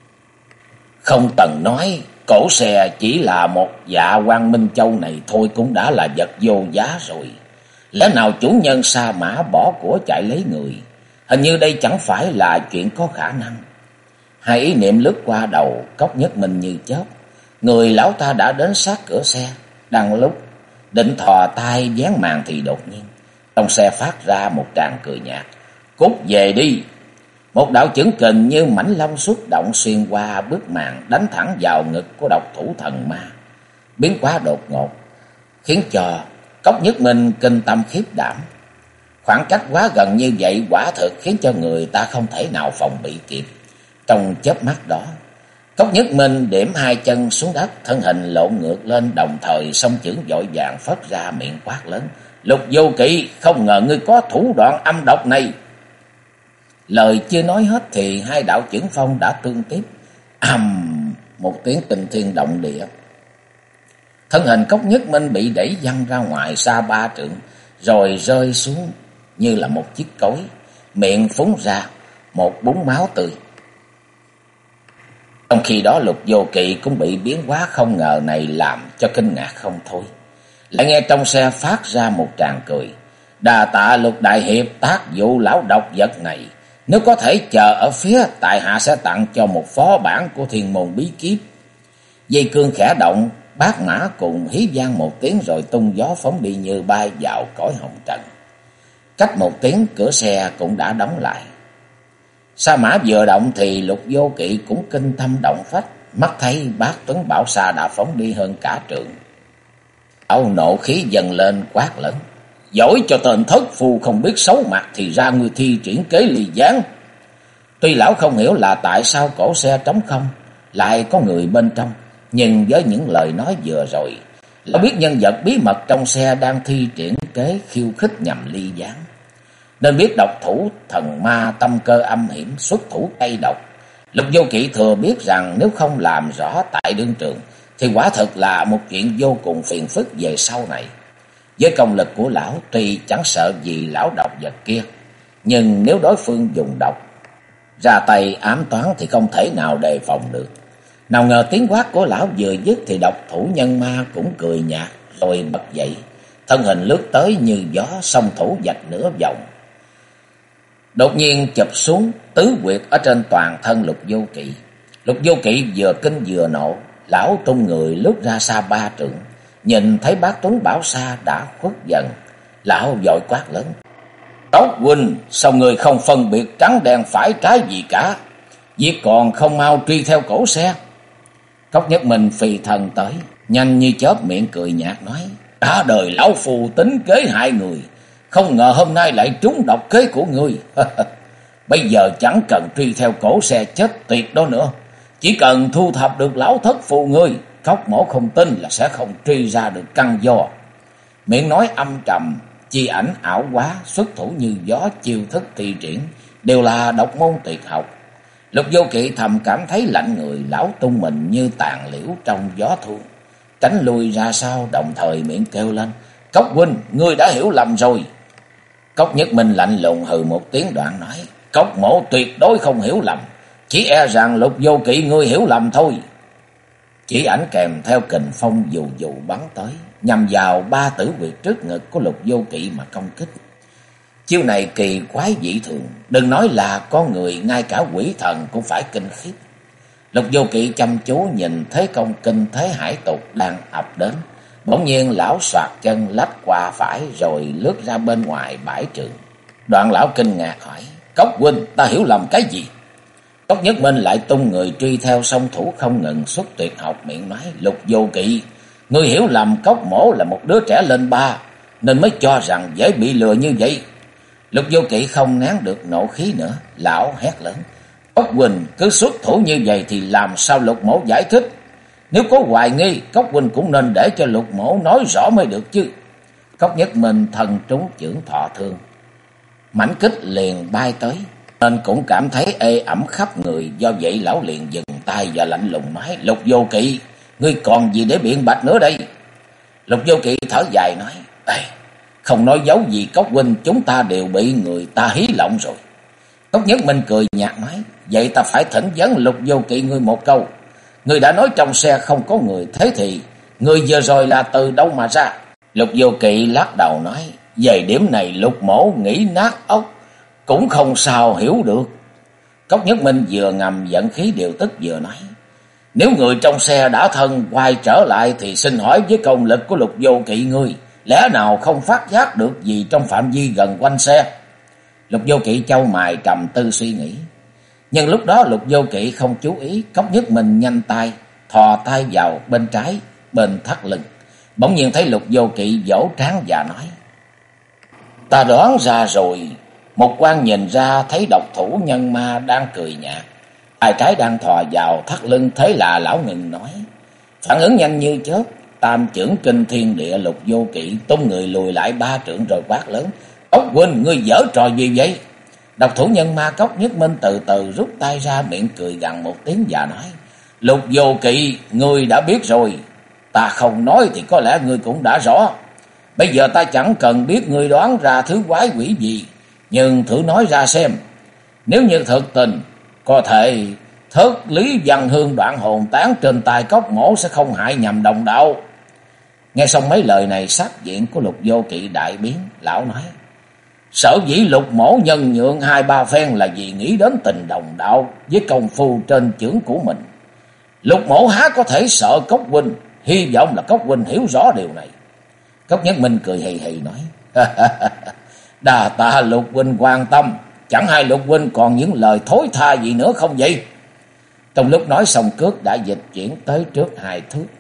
Không cần nói, cổ xe chỉ là một dạ Quan Minh Châu này thôi cũng đã là vật vô giá rồi. Lẽ nào chủ nhân Sa Mã bỏ của chạy lấy người? Hình như đây chẳng phải là chuyện có khả năng. Hai ý niệm lướt qua đầu Cốc Nhất Minh như chớp. Người lão ta đã đến sát cửa xe. Đang lúc định thò tay dán màn thì đột nhiên trong xe phát ra một tràng cười nhạt: Cút về đi! Một đạo chưởng kình như mãnh long xuất động xuyên qua bức màn, đánh thẳng vào ngực của độc thủ thần ma. Biến quá đột ngột khiến cho Cốc Nhất Minh kinh tâm khiếp đảm. Khoảng cách quá gần như vậy quả thực khiến cho người ta không thể nào phòng bị kịp. Trong chớp mắt đó, Cốc Nhất Minh điểm 2 chân xuống đất, thân hình lộn ngược lên, đồng thời song chưởng vội vàng phất ra, miệng quát lớn: Lục Vô Kỵ, không ngờ ngươi có thủ đoạn âm độc này! Lời chưa nói hết thì 2 đạo chưởng phong đã tương tiếp. Một tiếng kinh thiên động địa. Thân hình Cốc Nhất Minh bị đẩy văng ra ngoài xa 3 trượng, rồi rơi xuống như là một chiếc cối, miệng phúng ra một búng máu tươi. Trong khi đó Lục Vô Kỵ cũng bị biến hóa không ngờ này làm cho kinh ngạc không thôi. Lại nghe trong xe phát ra một tràng cười: Đà tạ Lục đại hiệp tác vụ lão độc vật này. Nếu có thể chờ ở phía, tại hạ sẽ tặng cho một phó bản của Thiên Môn Bí Kíp. Dây cương khẽ động, bát mã cùng hí vang một tiếng rồi tung gió phóng đi như bay vào cõi hồng trần. Cách một tiếng cửa xe cũng đã đóng lại. Sa Mã vừa động thì Lục Vô Kỵ cũng kinh tâm động phách, mắt thấy Bát Tuấn Bảo Sa đã phóng đi hơn cả trượng. Lão nộ khí dần lên quát lớn: Giỏi cho tên thất phu không biết xấu mặt thì ra ngươi thi triển kế ly gián. Tuy lão không hiểu là tại sao cổ xe trống không lại có người bên trong, nhưng với những lời nói vừa rồi, lão biết nhân vật bí mật trong xe đang thi triển kế khiêu khích nhằm ly gián, nên biết độc thủ thần ma tâm cơ âm hiểm, xuất thủ cay độc. Lục Vô Kỵ thừa biết rằng nếu không làm rõ tại đương trường thì quả thật là một chuyện vô cùng phiền phức về sau này. Với công lực của lão tuy chẳng sợ gì lão độc vật kia, nhưng nếu đối phương dùng độc ra tay ám toán thì không thể nào đề phòng được. Nào ngờ tiếng quát của lão vừa dứt thì độc thủ nhân ma cũng cười nhạt rồi bật dậy, thân hình lướt tới như gió, song thủ vạch nửa vòng, đột nhiên chụp xuống tứ quyệt ở trên toàn thân Lục Vô Kỵ. Lục Vô Kỵ vừa kinh vừa nộ, lão tung người lướt ra xa 3 trượng, nhìn thấy Bác Tuấn Bảo Sa đã khuất dần, lão vội quát lớn: Cốc huynh, sao người không phân biệt trắng đen phải trái gì cả, việc còn không mau truy theo cổ xe? Cốc Nhất Minh phi thần tới, nhanh như chớp, miệng cười nhạt nói: Cả đời lão phù tính kế hại người, không ngờ hôm nay lại trúng độc kế của ngươi. Bây giờ chẳng cần truy theo cổ xe chết tiệt đó nữa, chỉ cần thu thập được lão thất phụ ngươi, Cốc mỗ không tin là sẽ không truy ra được căn do. Miệng nói âm trầm, chi ảnh ảo quá, xuất thủ như gió, chiêu thức thi triển đều là độc môn tuyệt học. Lục Vô Kỵ thầm cảm thấy lạnh người, lão tung mình như tàn liễu trong gió thu, tránh lui ra sau, đồng thời miệng kêu lên: Cốc huynh, ngươi đã hiểu lầm rồi. Cốc Nhất Minh lạnh lùng hừ một tiếng, đoạn nói: Cốc mỗ tuyệt đối không hiểu lầm, chỉ e rằng Lục Vô Kỵ ngươi hiểu lầm thôi. Chỉ ảnh kèm theo kình phong dù dù bắn tới, nhằm vào 3 tử huyệt trước ngực của Lục Vô Kỵ mà công kích. Chiêu này kỳ quái dị thường, đừng nói là con người, ngay cả quỷ thần cũng phải kinh khiếp. Lục Vô Kỵ chăm chú nhìn thế công kinh thế hải tục đang ập đến, bỗng nhiên lão xoạc chân lách qua phải rồi lướt ra bên ngoài 7 trượng. Đoạn lão kinh ngạc hỏi: Cốc huynh, ta hiểu lầm cái gì? Cốc Nhất Minh lại tung người truy theo, song thủ không ngừng xuất tuyệt học, miệng nói: Lục Vô Kỵ, ngươi hiểu lầm Cốc mỗ là một đứa trẻ lên 3, nên mới cho rằng dễ bị lừa như vậy. Lục Vô Kỵ không nén được nộ khí nữa, lão hét lớn: Cốc huynh cứ xuất thủ như vậy thì làm sao Lục mỗ giải thích? Nếu có hoài nghi, Cốc huynh cũng nên để cho Lục mỗ nói rõ mới được chứ. Cốc Nhất Minh thần trúng chưởng thọ thương, mảnh kích liền bay tới, nên cũng cảm thấy ê ẩm khắp người. Do vậy lão liền dừng tay và lạnh lùng nói: Lục Vô Kỵ, ngươi còn gì để biện bạch nữa đây? Lục Vô Kỵ thở dài nói: Không nói dấu gì Cốc huynh, chúng ta đều bị người ta hí lộng rồi. Cốc Nhất Minh cười nhạt nói: Vậy ta phải thỉnh vấn Lục Vô Kỵ ngươi một câu. Ngươi đã nói trong xe không có người, thế thì ngươi vừa rồi là từ đâu mà ra? Lục Vô Kỵ lắc đầu nói: Về điểm này Lục mỗ nghĩ nát óc cũng không sao hiểu được. Cốc Nhất Minh vừa ngầm giận khí điều tức vừa nói: Nếu người trong xe đã thân quay trở lại thì xin hỏi với công lực của Lục Vô Kỵ ngươi, lẽ nào không phát giác được gì trong phạm vi gần quanh xe? Lục Vô Kỵ chau mày trầm tư suy nghĩ, nhưng lúc đó Lục Vô Kỵ không chú ý. Cốc Nhất Minh nhanh tay thò tay vào bên trái bên thắt lưng, bỗng nhiên thấy Lục Vô Kỵ vỗ trán và nói: Ta đoán ra rồi. Một quan nhìn ra thấy độc thủ nhân ma đang cười nhạt, tay trái đang thò vào thắt lưng, thế là lão ngừng nói. Phản ứng nhanh như chớp, tam chưởng kinh thiên địa, Lục Vô Kỵ tung người lùi lại 3 trượng rồi quát lớn: Cốc huynh, ngươi giở trò gì vậy? Độc thủ nhân ma Cốc Nhất Minh từ từ rút tay ra, miệng cười gằn một tiếng và nói: Lục Vô Kỵ, ngươi đã biết rồi. Ta không nói thì có lẽ ngươi cũng đã rõ. Bây giờ ta chẳng cần biết ngươi đoán ra thứ quái quỷ gì, nhưng thử nói ra xem. Nếu như thực tình, có thể thất lý văn hương đoạn hồn tán trên tay Cốc mỗ sẽ không hại nhầm đồng đạo. Nghe xong mấy lời này, sắc diện của Lục Vô Kỵ đại biến. Lão nói: Sở dĩ Lục mỗ nhân nhượng 2-3 phen là vì nghĩ đến tình đồng đạo với công phu trên chưởng của mình. Lục mỗ há có thể sợ Cốc huynh, hy vọng là Cốc huynh hiểu rõ điều này. Cốc Nhất Minh cười hì hì nói: Đà tạ Lục huynh quan tâm, chẳng hay Lục huynh còn những lời thối tha gì nữa không vậy? Trong lúc nói xong cước đã dịch chuyển tới trước 2 thước.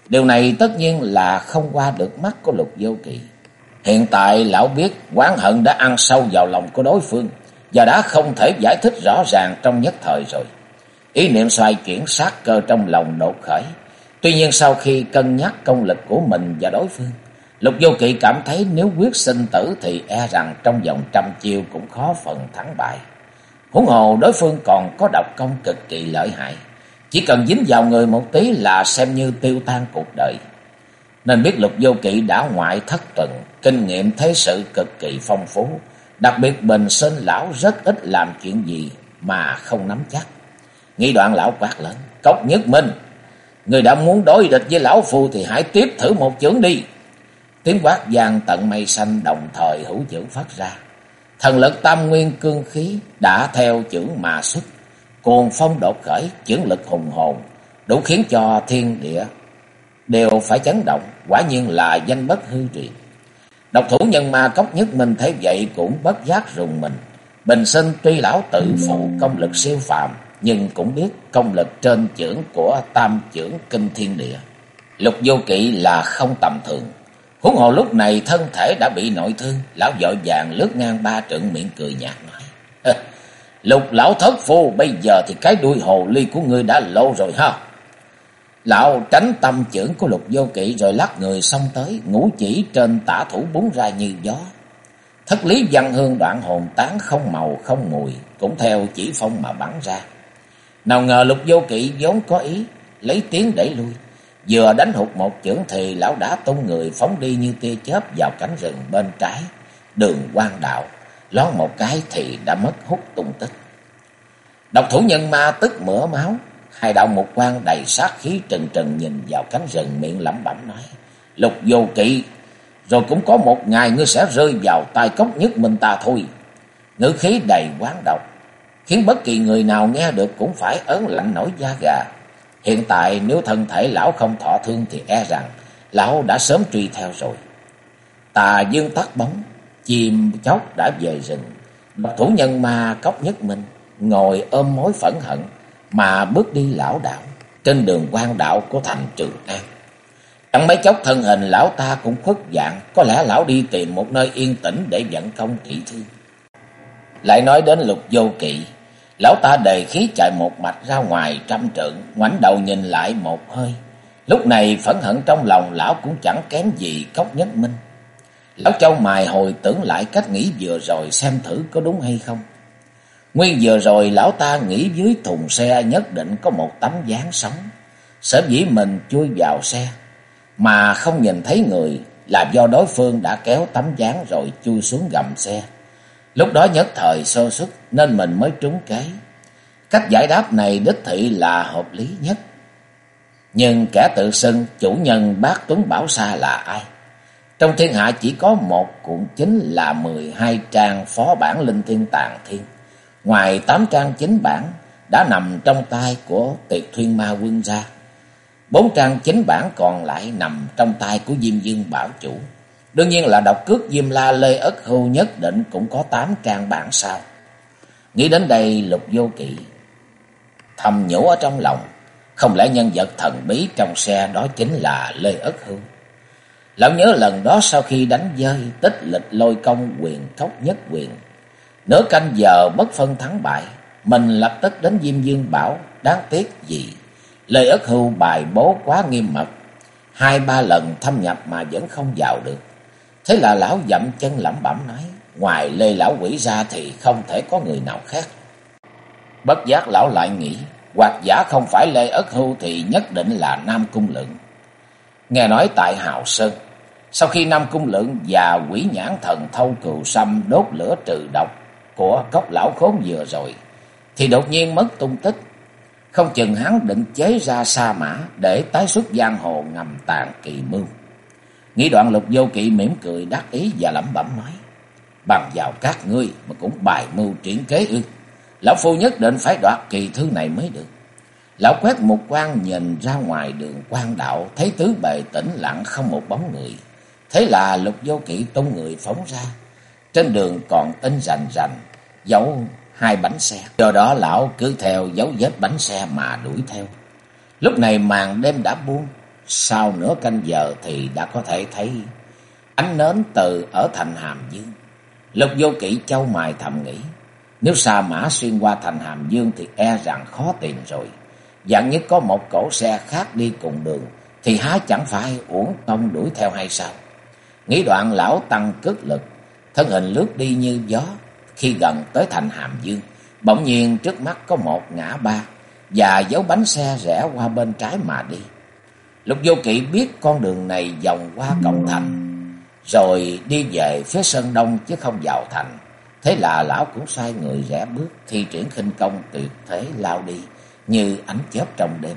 Điều này tất nhiên là không qua được mắt của Lục Vô Kỵ. Hiện tại lão biết oán hận đã ăn sâu vào lòng của đối phương và đã không thể giải thích rõ ràng trong nhất thời rồi. Ý niệm xoay chuyển sát cơ trong lòng đột khởi. Tuy nhiên sau khi cân nhắc công lực của mình và đối phương, Lục Vô Kỵ cảm thấy nếu quyết sinh tử thì e rằng trong vòng trăm chiêu cũng khó phần thắng bại. Huống hồ đối phương còn có độc công cực kỳ lợi hại, chỉ cần dính vào người một tí là xem như tiêu tan cuộc đời. Nên biết Lục Vô Kỵ đã ngoại thất tuần, kinh nghiệm thế sự cực kỳ phong phú, đặc biệt bình sinh lão rất ít làm chuyện gì mà không nắm chắc. Nghĩ đoạn lão quát lớn: Cốc Nhất Minh, người đã muốn đối địch với lão phu thì hãy tiếp thử một chưởng đi. Tiếng quát vang tận mây xanh, đồng thời hữu chưởng phát ra. Thần lực tam nguyên cương khí đã theo chưởng mà xuất, cuồng phong đột khởi, chưởng lực hùng hồn, đủ khiến cho thiên địa đều phải chấn động, quả nhiên là danh bất hư truyền. Độc thủ nhân ma Cốc Nhất Minh thấy vậy cũng bất giác rùng mình. Bình sinh tuy lão tự phụ công lực siêu phàm, nhưng cũng biết công lực trên chưởng của tam chưởng kinh thiên địa Lục Vô Kỵ là không tầm thường. Huống hồ lúc này thân thể đã bị nội thương, lão vội vàng lướt ngang ba trượng, miệng cười nhạt nói: Lục lão thất phu, bây giờ thì cái đuôi hồ ly của ngươi đã lộ rồi ha. Lão tránh tâm chưởng của Lục Vô Kỵ rồi lắc người xông tới, ngũ chỉ trên tả thủ búng ra như gió. Thất lý văn hương đoạn hồn tán không màu không mùi cũng theo chỉ phong mà bắn ra. Nào ngờ Lục Vô Kỵ vốn có ý lấy tiếng đẩy lui, vừa đánh hụt một chưởng thì lão đã tung người phóng đi như tia chớp vào cánh rừng bên trái đường Quan Đạo, lón một cái thì đã mất hút tung tích. Độc thủ nhân ma tức mửa máu, hai đạo mục quang đầy sát khí trừng trừng nhìn vào cánh rừng, miệng lẩm bẩm nói: Lục Vô Kỵ, rồi cũng có một ngày ngươi sẽ rơi vào tay Cốc Nhất Minh ta thôi. Ngữ khí đầy oán độc, khiến bất kỳ người nào nghe được cũng phải ớn lạnh nổi da gà. Hiện tại nếu thân thể lão không thọ thương thì e rằng lão đã sớm truy theo rồi. Tà dương tắt bóng, chim chóc đã về rừng. Độc thủ nhân ma Cốc Nhất Minh ngồi ôm mối phẫn hận mà bước đi lảo đảo trên đường Quan Đạo của thành Trường An. Chẳng mấy chốc thân hình lão ta cũng khuất dạng, có lẽ lão đi tìm một nơi yên tĩnh để vận công trị thương. Lại nói đến Lục Vô Kỵ, lão ta đề khí chạy một mạch ra ngoài trăm trượng, ngoảnh đầu nhìn lại một hơi. Lúc này phẫn hận trong lòng lão cũng chẳng kém gì Cốc Nhất Minh. Lão châu mày hồi tưởng lại cách nghĩ vừa rồi xem thử có đúng hay không. Nguyên vừa rồi lão ta nghĩ dưới thùng xe nhất định có một tấm dáng sống. Sở dĩ mình chui vào xe mà không nhìn thấy người là do đối phương đã kéo tấm dáng rồi chui xuống gầm xe. Lúc đó nhất thời sơ suất nên mình mới trúng kế. Cách giải đáp này đích thị là hợp lý nhất. Nhưng kẻ tự xưng chủ nhân Bát Tuấn Bảo Sa là ai? Trong thiên hạ chỉ có một cuộn chính là 12 trang phó bản Linh Thiên Tàng Thiên. Ngoài 8 trang chính bản đã nằm trong tay của Tiệt Thuyên Ma Quân ra, 4 trang chính bản còn lại nằm trong tay của Diêm Dương Bảo Chủ. Đương nhiên là độc cước Diêm La Lê Ất Hưu nhất định cũng có 8 trang bản sao. Nghĩ đến đây Lục Vô Kỵ thầm nhủ ở trong lòng, không lẽ nhân vật thần bí trong xe đó chính là Lê Ất Hưu. Lão nhớ lần đó sau khi đánh dơi tích lịch lôi công quyền Cốc Nhất quyền, nửa canh giờ bất phân thắng bại, mình lập tức đến Diêm Dương Bảo. Đáng tiếc gì Lê Ất Hưu bài bố quá nghiêm mật, 2-3 lần thâm nhập mà vẫn không vào được. Thế là lão dậm chân lẩm bẩm nói: ngoài Lê lão quỷ ra thì không thể có người nào khác. Bất giác lão lại nghĩ, hoặc giả không phải Lê Ất Hưu thì nhất định là Nam Cung Lượng. Nghe nói tại Hào Sơn, sau khi Nam Cung Lượng và Quỷ Nhãn Thần Thâu Cừu Sâm đốt lửa trừ độc của cốc lão khốn vừa rồi, thì đột nhiên mất tung tích. Không chừng hắn định chế ra sa mã để tái xuất giang hồ ngầm tàn kỳ mưu. Nghĩ đoạn Lục Vô Kỵ mỉm cười đắc ý và lẩm bẩm nói: bằng vào các ngươi mà cũng bài mưu triển kế ư? Lão phu nhất định phải đoạt kỳ thư này mới được. Lão quét một quan nhìn ra ngoài đường Quan Đạo, thấy tứ bề tĩnh lặng không một bóng người. Thế là Lục Vô Kỵ tung người phóng ra. Trên đường còn in rành rành dấu 2 bánh xe, do đó lão cứ theo dấu vết bánh xe mà đuổi theo. Lúc này màn đêm đã buông, sau nửa canh giờ thì đã có thể thấy ánh nến từ ở thành Hàm Dương. Lục Vô Kỵ chau mày thầm nghĩ, nếu sa mã xuyên qua thành Hàm Dương thì e rằng khó tìm rồi. Vạn nhất có một cỗ xe khác đi cùng đường thì há chẳng phải uổng công đuổi theo hay sao? Nghĩ đoạn, lão tăng cước lực, thân hình lướt đi như gió. Khi gần tới thành Hàm Dương, bỗng nhiên trước mắt có một ngã ba và dấu bánh xe rẽ qua bên trái mà đi. Lục Vô Kỵ biết con đường này vòng qua cổng thành rồi đi về phía sơn đông chứ không vào thành. Thế là lão cũng xoay người rẽ bước, thi triển khinh công tuyệt thế lao đi như ánh chớp trong đêm.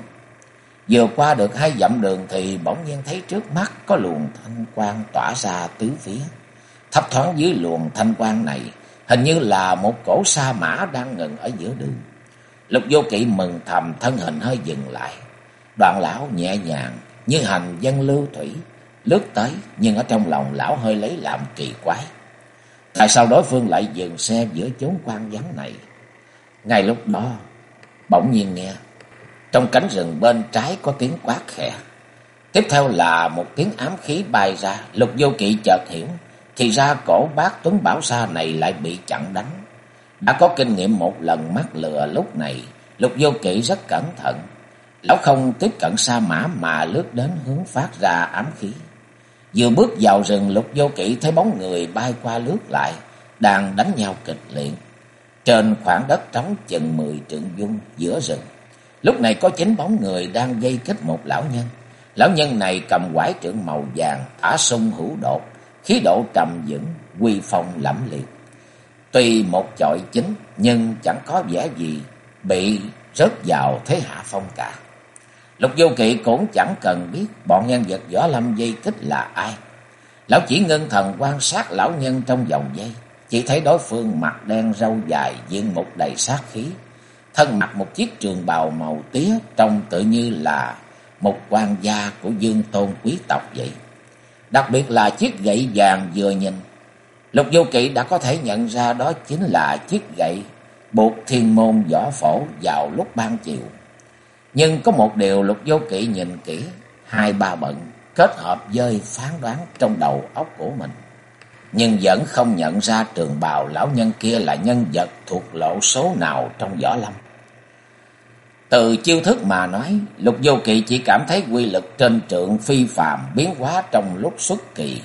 Vừa qua được 2 dặm đường thì bỗng nhiên thấy trước mắt có luồng thanh quang tỏa ra tứ phía. Thấp thoáng dưới luồng thanh quang này, hình như là một cỗ sa mã đang ngừng ở giữa đường. Lục Vô Kỵ mừng thầm, thân hình hơi dừng lại. Đoạn lão nhẹ nhàng như hành dân lưu thủy lướt tới, nhưng ở trong lòng lão hơi lấy làm kỳ quái. Tại sao đối phương lại dừng xe giữa chốn quan vắng này? Ngay lúc đó, bỗng nhiên nghe trong cánh rừng bên trái có tiếng quát khẽ. Tiếp theo là một tiếng ám khí bay ra. Lục Vô Kỵ chợt hiểu, thì ra cổ bác Tuấn Bảo Sa này lại bị chặn đánh. Đã có kinh nghiệm một lần mắc lừa, lúc này Lục Vô Kỵ rất cẩn thận. Lão không tiếp cận sa mã mà lướt đến hướng phát ra ám khí. Vừa bước vào rừng, Lục Vô Kỵ thấy bóng người bay qua lướt lại, đang đánh nhau kịch liệt trên khoảng đất trống chừng 10 trượng vuông giữa rừng. Lúc này có 9 bóng người đang vây kích một lão nhân. Lão nhân này cầm quải trượng màu vàng, thả sung hữu đột, khí độ trầm vững, uy phong lẫm liệt. Tuy một chọi chính nhưng chẳng có vẻ gì bị rớt vào thế hạ phong cả. Lục Vô Kỵ cũng chẳng cần biết bọn nhân vật võ lâm dây kích là ai. Lão chỉ ngưng thần quan sát lão nhân trong vòng dây. Chỉ thấy đối phương mặt đen râu dài, diện mục đầy sát khí, thân mặc một chiếc trường bào màu tía, trông tự như là một quan gia của vương tôn quý tộc vậy. Đặc biệt là chiếc gậy vàng, vừa nhìn Lục Vô Kỵ đã có thể nhận ra đó chính là chiếc gậy buộc thiên môn võ phổ vào lúc ban chiều. Nhưng có một điều Lục Vô Kỵ nhìn kỹ 2-3 bận, kết hợp với phán đoán trong đầu óc của mình, nhưng vẫn không nhận ra trường bào lão nhân kia là nhân vật thuộc lộ số nào trong võ lâm. Từ chiêu thức mà nói, Lục Vô Kỵ chỉ cảm thấy quy lực trên trượng phi phàm, biến hóa trong lúc xuất kỳ.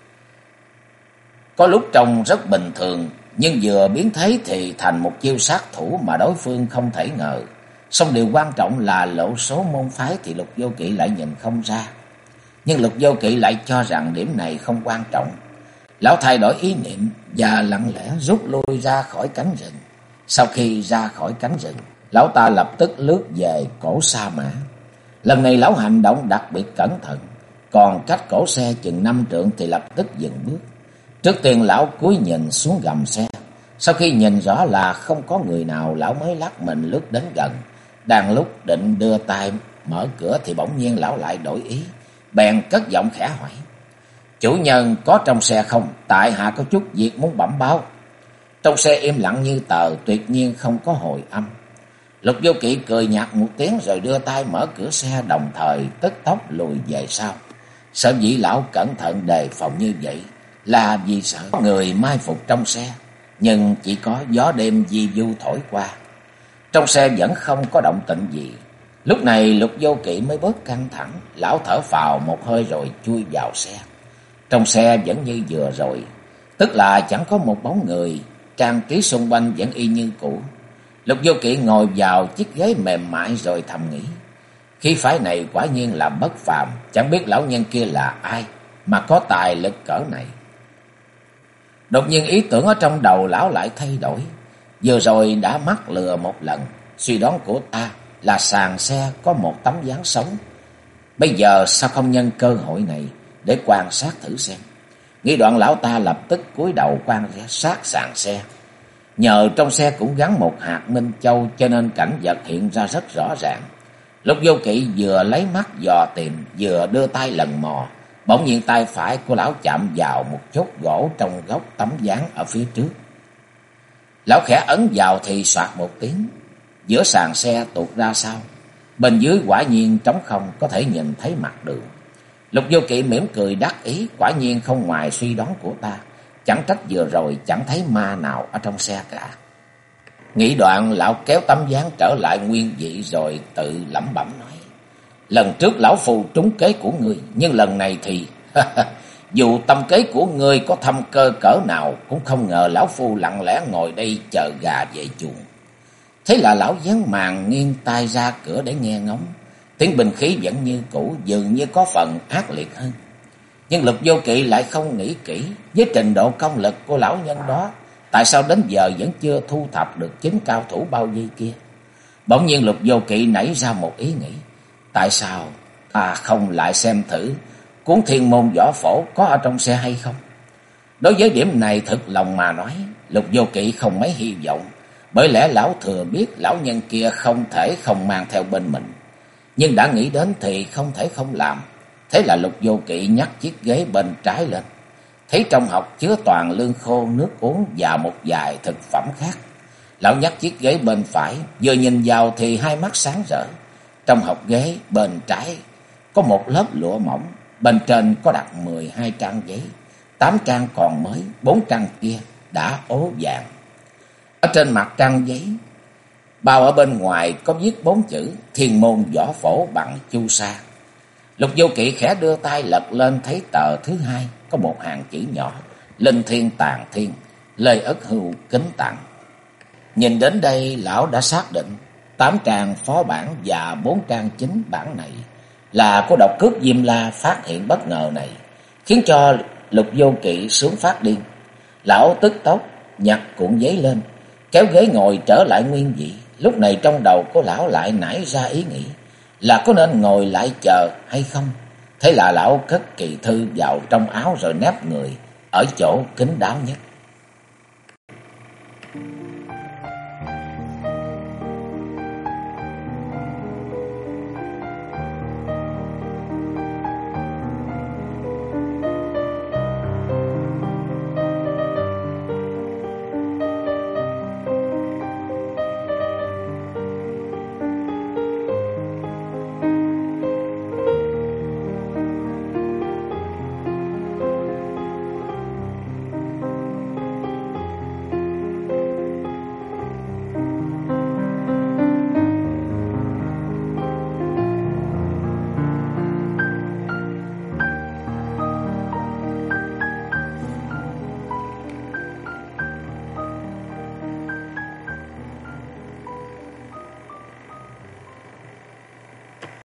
Có lúc trông rất bình thường, nhưng vừa biến thế thì thành một chiêu sát thủ mà đối phương không thể ngờ. Song điều quan trọng là lộ số môn phái thì Lục Vô Kỵ lại nhìn không ra. Nhưng Lục Vô Kỵ lại cho rằng điểm này không quan trọng. Lão thay đổi ý niệm và lặng lẽ rút lui ra khỏi cánh rừng. Sau khi ra khỏi cánh rừng, lão ta lập tức lướt về cổ sa mã. Lần này lão hành động đặc biệt cẩn thận, còn cách cổ xe chừng 5 trượng thì lập tức dừng bước. Trước tiên lão cúi nhìn xuống gầm xe. Sau khi nhìn rõ là không có người nào, lão mới lắc mình lướt đến gần. Đang lúc định đưa tay mở cửa thì bỗng nhiên lão lại đổi ý, bèn cất giọng khẽ hỏi: "Chủ nhân có trong xe không? Tại hạ có chút việc muốn bẩm báo." Trong xe im lặng như tờ, tuyệt nhiên không có hồi âm. Lục Vô Kỵ cười nhạt một tiếng rồi đưa tay mở cửa xe, đồng thời tức tốc lùi về sau. Sở dĩ lão cẩn thận đề phòng như vậy là vì sợ người mai phục trong xe, nhưng chỉ có gió đêm vi vu thổi qua. Trong xe vẫn không có động tĩnh gì. Lúc này Lục Vô Kỵ mới bớt căng thẳng, lão thở phào một hơi rồi chui vào xe. Trong xe vẫn như vừa rồi, tức là chẳng có một bóng người, trang trí xung quanh vẫn y như cũ. Lục Vô Kỵ ngồi vào chiếc ghế mềm mại rồi thầm nghĩ, khí phái này quả nhiên là bất phàm, chẳng biết lão nhân kia là ai mà có tài lực cỡ này. Đột nhiên ý tưởng ở trong đầu lão lại thay đổi. Vừa rồi đã mắc lừa một lần, suy đoán của ta là sàn xe có một tấm ván sống. Bây giờ sao không nhân cơ hội này để quan sát thử xem. Nghĩ đoạn lão ta lập tức cúi đầu quan sát sàn xe. Nhờ trong xe cũng gắn một hạt minh châu cho nên cảnh vật hiện ra rất rõ ràng. Lục Vô Kỵ vừa lấy mắt dò tìm vừa đưa tay lần mò. Bỗng nhiên tay phải của lão chạm vào một chốt gỗ trong góc tấm ván ở phía trước. Lão khẽ ấn vào thì soạt một tiếng, giữa sàn xe tuột ra sau Bên dưới quả nhiên trống không, có thể nhìn thấy mặt đường. Lục Vô Kỵ mỉm cười đắc ý, quả nhiên không ngoài suy đoán của ta. Chẳng trách vừa rồi chẳng thấy ma nào ở trong xe cả. Nghĩ đoạn, lão kéo tấm ván trở lại nguyên vị rồi tự lẩm bẩm nói: lần trước lão phù trúng kế của ngươi, nhưng lần này thì dù tâm kế của ngươi có thâm cơ cỡ nào, cũng không ngờ lão phu lặng lẽ ngồi đây chờ gà về chuồng. Thế là lão dán màn nghiêng tai ra cửa để nghe ngóng. Tiếng binh khí vẫn như cũ, dường như có phần ác liệt hơn. Nhưng Lục Vô Kỵ lại không nghĩ kỹ, với trình độ công lực của lão nhân đó, tại sao đến giờ vẫn chưa thu thập được chính cao thủ bao vây kia? Bỗng nhiên Lục Vô Kỵ nảy ra một ý nghĩ: tại sao ta không lại xem thử cuốn Thiên Môn Võ Phổ có ở trong xe hay không? Đối với điểm này thực lòng mà nói, Lục Vô Kỵ không mấy hy vọng, bởi lẽ lão thừa biết lão nhân kia không thể không mang theo bên mình. Nhưng đã nghĩ đến thì không thể không làm. Thế là Lục Vô Kỵ nhắc chiếc ghế bên trái lên. Thấy trong hộc chứa toàn lương khô, nước uống và một vài thực phẩm khác. Lão nhắc chiếc ghế bên phải, vừa nhìn vào thì hai mắt sáng rỡ. Trong hộc ghế bên trái có một lớp lụa mỏng, bên trên có đặt 12 trang giấy. 8 trang còn mới, 4 trang kia đã ố vàng. Ở trên mặt trang giấy, bao ở bên ngoài có viết 4 chữ Thiên Môn Võ Phổ bằng chu sa. Lục Vô Kỵ khẽ đưa tay lật lên, thấy tờ thứ hai có một hàng chữ nhỏ: Linh Thiên Tàn Thiên, Lê Ất Hưu kính tặng. Nhìn đến đây, lão đã xác định 8 trang phó bản và 4 trang chính bản này là của độc cướp Diêm La phát hiện bất ngờ này, khiến cho Lục Vô Kỵ sướng phát điên. Lão tức tốc nhặt cuộn giấy lên, kéo ghế ngồi trở lại nguyên vị. Lúc này trong đầu của lão lại nảy ra ý nghĩ là có nên ngồi lại chờ hay không. Thế là lão cất kỳ thư vào trong áo rồi nép người ở chỗ kín đáo nhất.